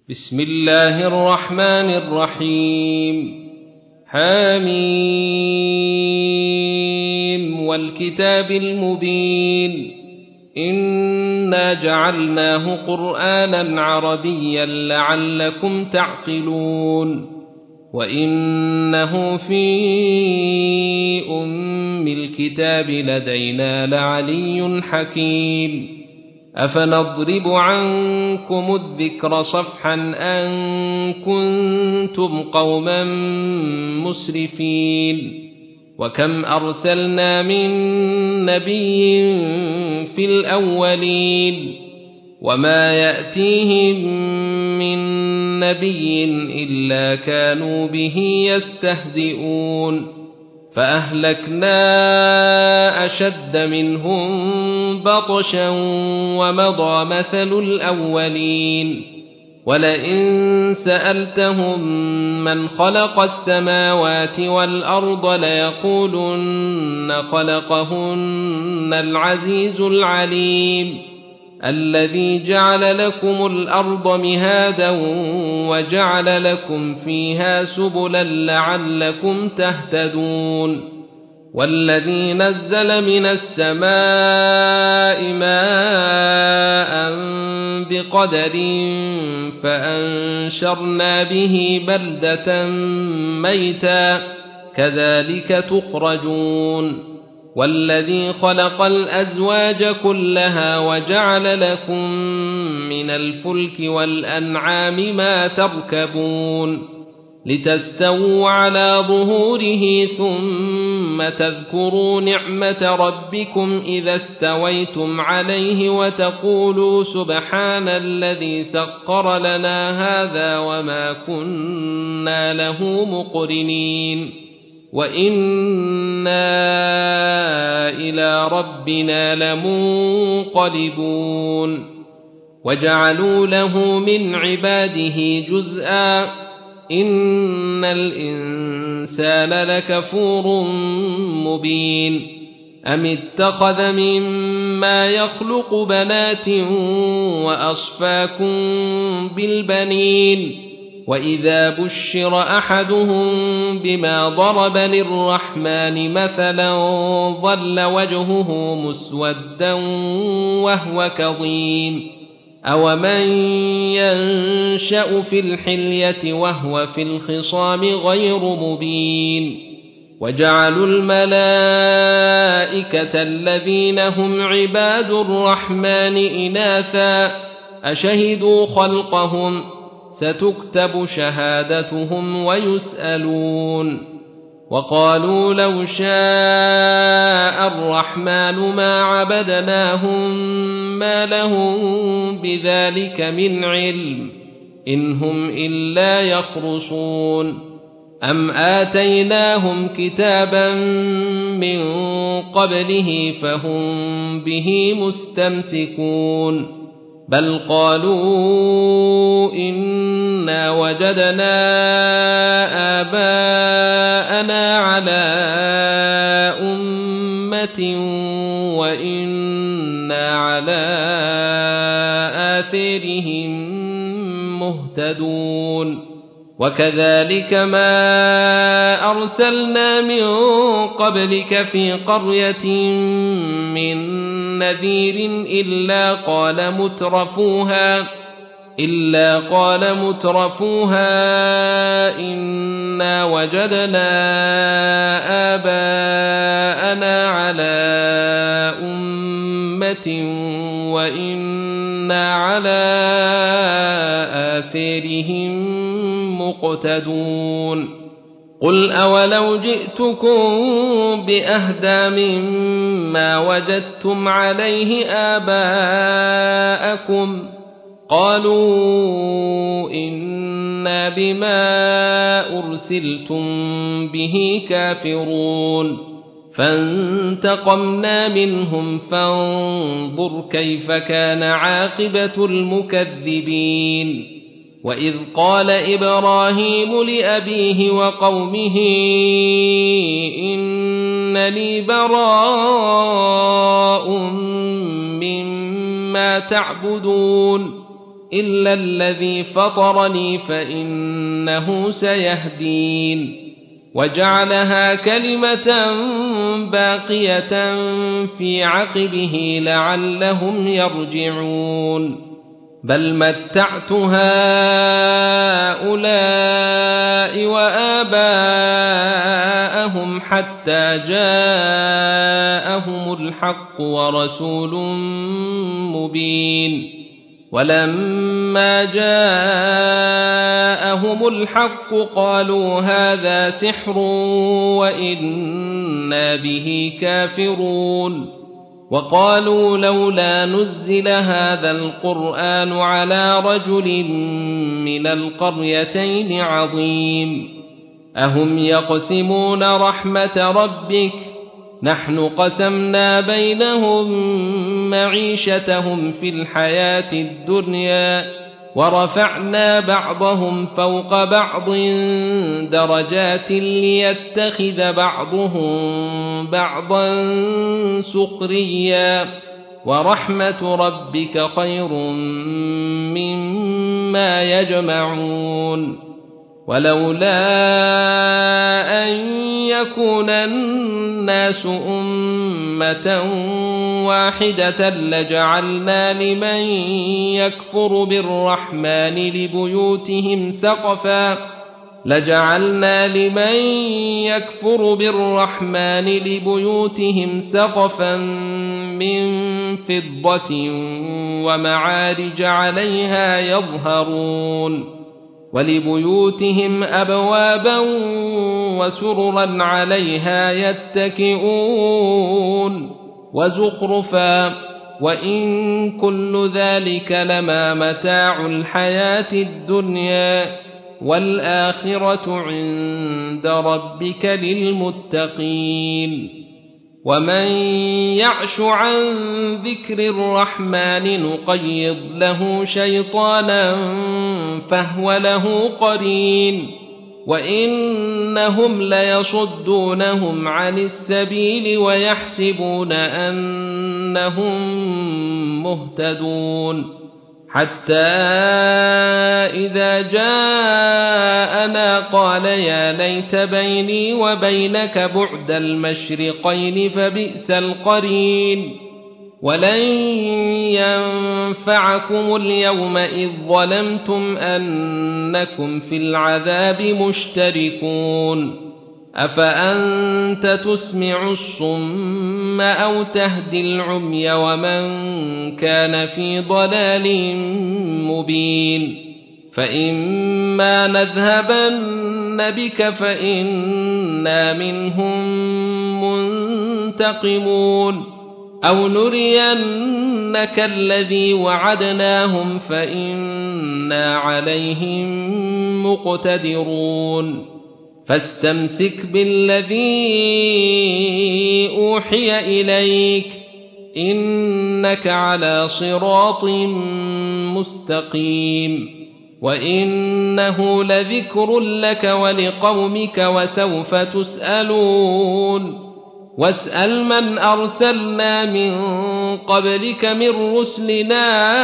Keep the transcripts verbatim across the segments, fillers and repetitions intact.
بسم الله الرحمن الرحيم حميم والكتاب المبين إنا جعلناه قرآنا عربيا لعلكم تعقلون وإنه في أم الكتاب لدينا لعلي حكيم أفنضرب عنكم الذكر صفحا أن كنتم قوما مسرفين وكم أرسلنا من نبي في الأولين وما يأتيهم من نبي إلا كانوا به يستهزئون فأهلكنا أشد منهم بطشا ومضى مثل الأولين ولئن سألتهم من خلق السماوات والأرض ليقولن خلقهن العزيز العليم الذي جعل لكم الأرض مهادا وجعل لكم فيها سبلا لعلكم تهتدون والذي نزل من السماء ماء بقدر فأنشرنا به بلدة ميتا كذلك تخرجون والذي خلق الأزواج كلها وجعل لكم من الفلك والأنعام ما تركبون لتستووا على ظهوره ثم تذكروا نعمة ربكم إذا استويتم عليه وتقولوا سبحان الذي سخر لنا هذا وما كنا له مقرنين وإنا إلى ربنا لمنقلبون وجعلوا له من عباده جزءا إن الإنسان لكفور مبين أم اتخذ مما يخلق بنات وأصفاكم بالبنين وإذا بشر أحدهم بما ضرب للرحمن مثلا ظل وجهه مسودا وهو كظيم أومن ينشأ في الحلية وهو في الخصام غير مبين وجعلوا الملائكة الذين هم عباد الرحمن إناثا أشهدوا خلقهم ستكتب شهادتهم ويسألون وقالوا لو شاء الرحمن ما عبدناهم ما لهم بذلك من علم إن هم إلا يخرصون أم آتيناهم كتابا من قبله فهم به مستمسكون بل قالوا إنا وجدنا آباءنا على أمة وإنا على آثارهم مهتدون وكذلك ما أرسلنا من قبلك في قرية من نذير إلا قال مترفوها إلا قال مترفوها إنا وجدنا آباءنا على أمة وإنا على آثارهم مقتدون قل أولو جئتكم بأهدى مما وجدتم عليه آباءكم قالوا إنا بما أرسلتم به كافرون فانتقمنا منهم فانظر كيف كان عاقبة المكذبين وإذ قال إبراهيم لأبيه وقومه إنني براء مما تعبدون إلا الذي فطرني فإنه سيهدين وجعلها كلمة باقية في عقبه لعلهم يرجعون بل متعت هؤلاء وآباءهم حتى جاءهم الحق ورسول مبين ولما جاءهم الحق قالوا هذا سحر وإنا به كافرون وقالوا لولا نزل هذا القرآن على رجل من القريتين عظيم أهم يقسمون رحمة ربك نحن قسمنا بينهم معيشتهم في الحياة الدنيا ورفعنا بعضهم فوق بعض درجات ليتخذ بعضهم بعضا سخريا ورحمة ربك خير مما يجمعون ولولا أن يكون الناس أمة واحدة لجعلنا لمن يكفر بالرحمن لبيوتهم سقفا لجعلنا لمن يكفر بالرحمن لبيوتهم سقفا من فضة ومعارج عليها يظهرون ولبيوتهم أبوابا وسررا عليها يتكئون وزخرفا وإن كل ذلك لما متاع الحياة الدنيا والآخرة عند ربك للمتقين ومن يعش عن ذكر الرحمن نقيض له شيطانا فهو له قرين وإنهم ليصدونهم عن السبيل ويحسبون أنهم مهتدون حتى إذا جاءنا قال يا ليت بيني وبينك بعد المشرقين فبئس القرين ولن ينفعكم اليوم إذ ظلمتم أنكم في العذاب مشتركون أفأنت تسمع الصم أو تهدي العمي ومن كان في ضلال مبين فإما نذهبن بك فإنا منهم منتقمون أو نرينك الذي وعدناهم فإنا عليهم مقتدرون فاستمسك بالذي أوحي إليك إنك على صراط مستقيم وإنه لذكر لك ولقومك وسوف تسألون واسأل من أرسلنا من قبلك من رسلنا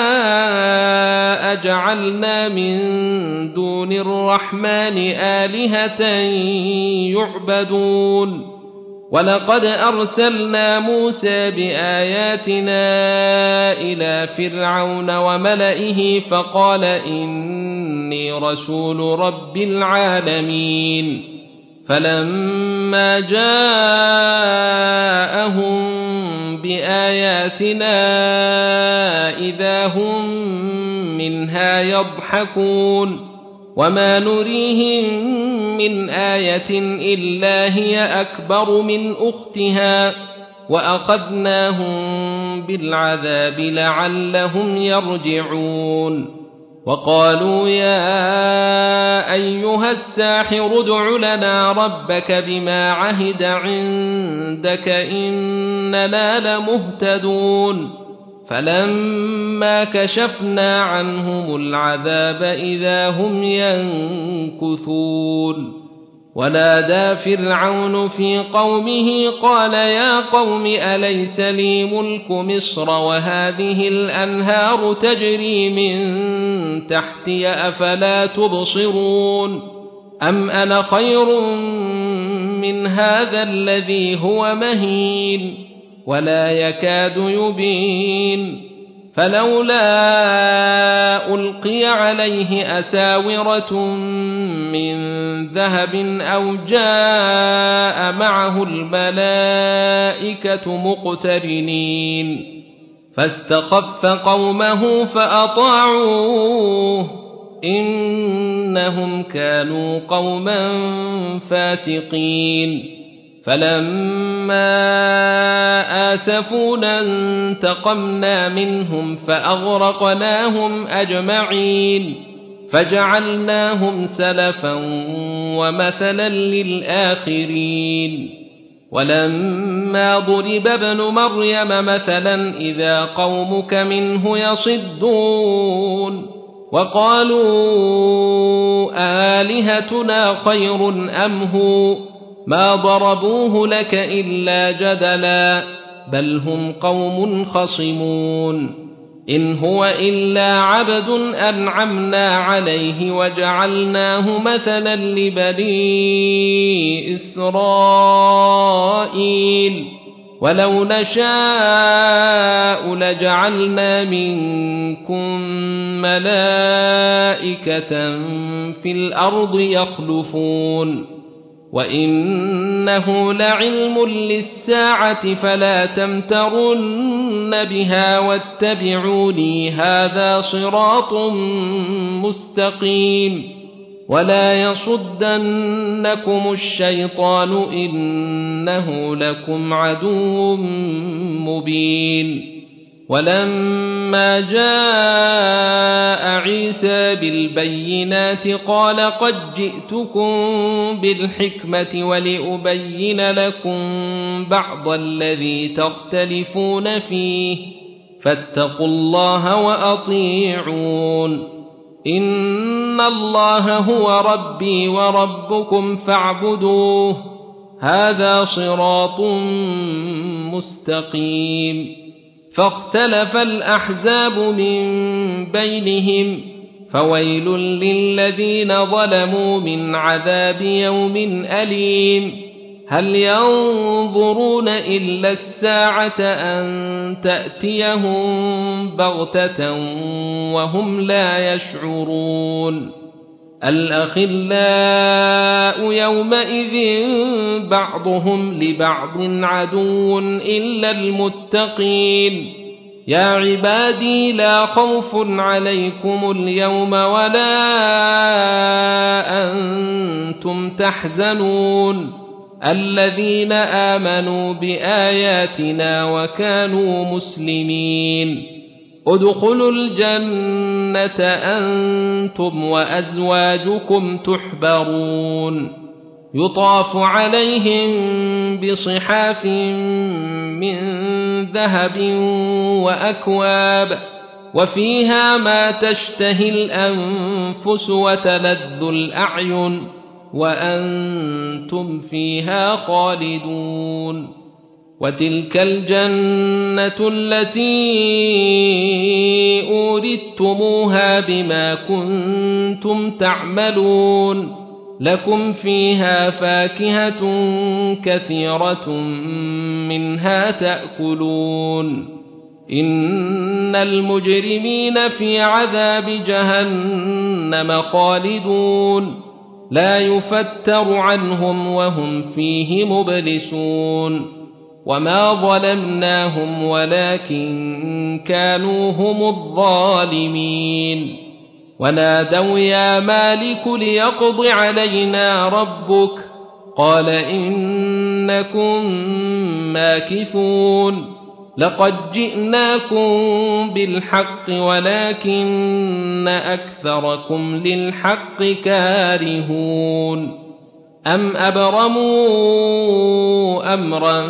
أجعلنا من دون الرحمن آلهة يعبدون ولقد أرسلنا موسى بآياتنا إلى فرعون وملئه فقال إني رسول رب العالمين فلما جاءهم بآياتنا إذا هم منها يضحكون وما نريهم من آية إلا هي أكبر من أختها وأخذناهم بالعذاب لعلهم يرجعون وقالوا يا أيها الساحر ادع لنا ربك بما عهد عندك إننا لمهتدون فلما كشفنا عنهم العذاب إذا هم ينكثون ونادى فرعون في قومه قال يا قوم أليس لي ملك مصر وهذه الأنهار تجري من تحتي أفلا تبصرون أم أنا خير من هذا الذي هو مهين ولا يكاد يبين فلولا ألقي عليه أساورة من ذهب أو جاء معه الملائكة مقترنين فاستخف قومه فأطاعوه إنهم كانوا قوما فاسقين فلما آسفونا انتقمنا منهم فأغرقناهم أجمعين فجعلناهم سلفا ومثلا للآخرين ولما ضرب ابن مريم مثلا إذا قومك منه يصدون وقالوا آلهتنا خير أم هو ما ضربوه لك إلا جدلا بل هم قوم خصمون إن هو إلا عبد أنعمنا عليه وجعلناه مثلا لبني إسرائيل ولو نشاء لجعلنا منكم ملائكة في الأرض يخلفون وإنه لعلم للساعة فلا تمترن بها واتبعوني هذا صراط مستقيم ولا يصدنكم الشيطان إنه لكم عدو مبين ولما جاء عيسى بالبينات قال قد جئتكم بالحكمة ولأبين لكم بعض الذي تختلفون فيه فاتقوا الله وأطيعون إن الله هو ربي وربكم فاعبدوه هذا صراط مستقيم فاختلف الأحزاب من بينهم فويل للذين ظلموا من عذاب يوم أليم هل ينظرون إلا الساعة أن تأتيهم بغتة وهم لا يشعرون الأخلاء يومئذ بعضهم لبعض عدو إلا المتقين يا عبادي لا خوف عليكم اليوم ولا أنتم تحزنون الذين آمنوا بآياتنا وكانوا مسلمين ادخلوا الجنة أنتم وأزواجكم تحبرون يطاف عليهم بصحاف من ذهب وأكواب وفيها ما تشتهي الأنفس وتلذ الأعين وأنتم فيها خالدون وتلك الجنة التي أوردتموها بما كنتم تعملون لكم فيها فاكهة كثيرة منها تأكلون إن المجرمين في عذاب جهنم خالدون لا يفتر عنهم وهم فيه مبلسون وما ظلمناهم ولكن كانوا هم الظالمين ونادوا يا مالك ليقض علينا ربك قال إنكم ماكثون لقد جئناكم بالحق ولكن أكثركم للحق كارهون أم أبرموا أمرا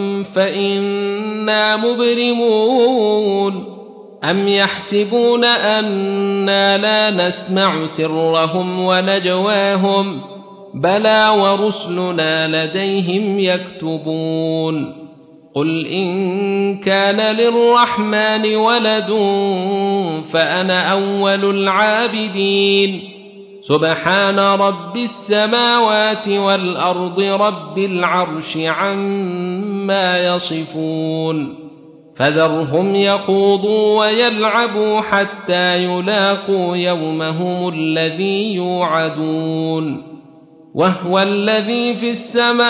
فإنا مبرمون أم يحسبون أنا لا نسمع سرهم ونجواهم بلى ورسلنا لديهم يكتبون قل إن كان للرحمن ولد فأنا أول العابدين سبحان رب السماوات والأرض رب العرش عما يصفون فذرهم يخوضوا ويلعبوا حتى يلاقوا يومهم الذي يوعدون وهو الذي في السماء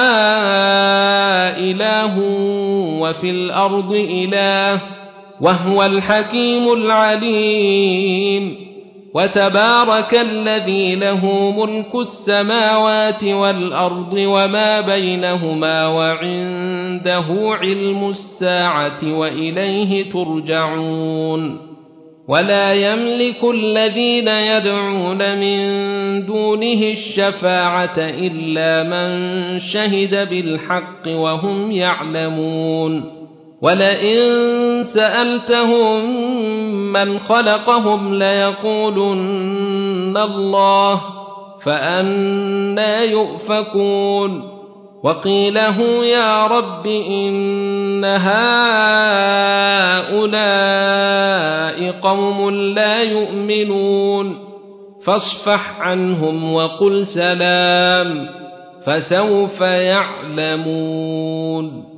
إله وفي الأرض إله وهو الحكيم العليم وتبارك الذي له ملك السماوات والأرض وما بينهما وعنده علم الساعة وإليه ترجعون ولا يملك الذين يدعون من دونه الشفاعة إلا من شهد بالحق وهم يعلمون ولئن سألتهم من خلقهم ليقولن الله فأنى يؤفكون وقيله يا رب إن هؤلاء قوم لا يؤمنون فاصفح عنهم وقل سلام فسوف يعلمون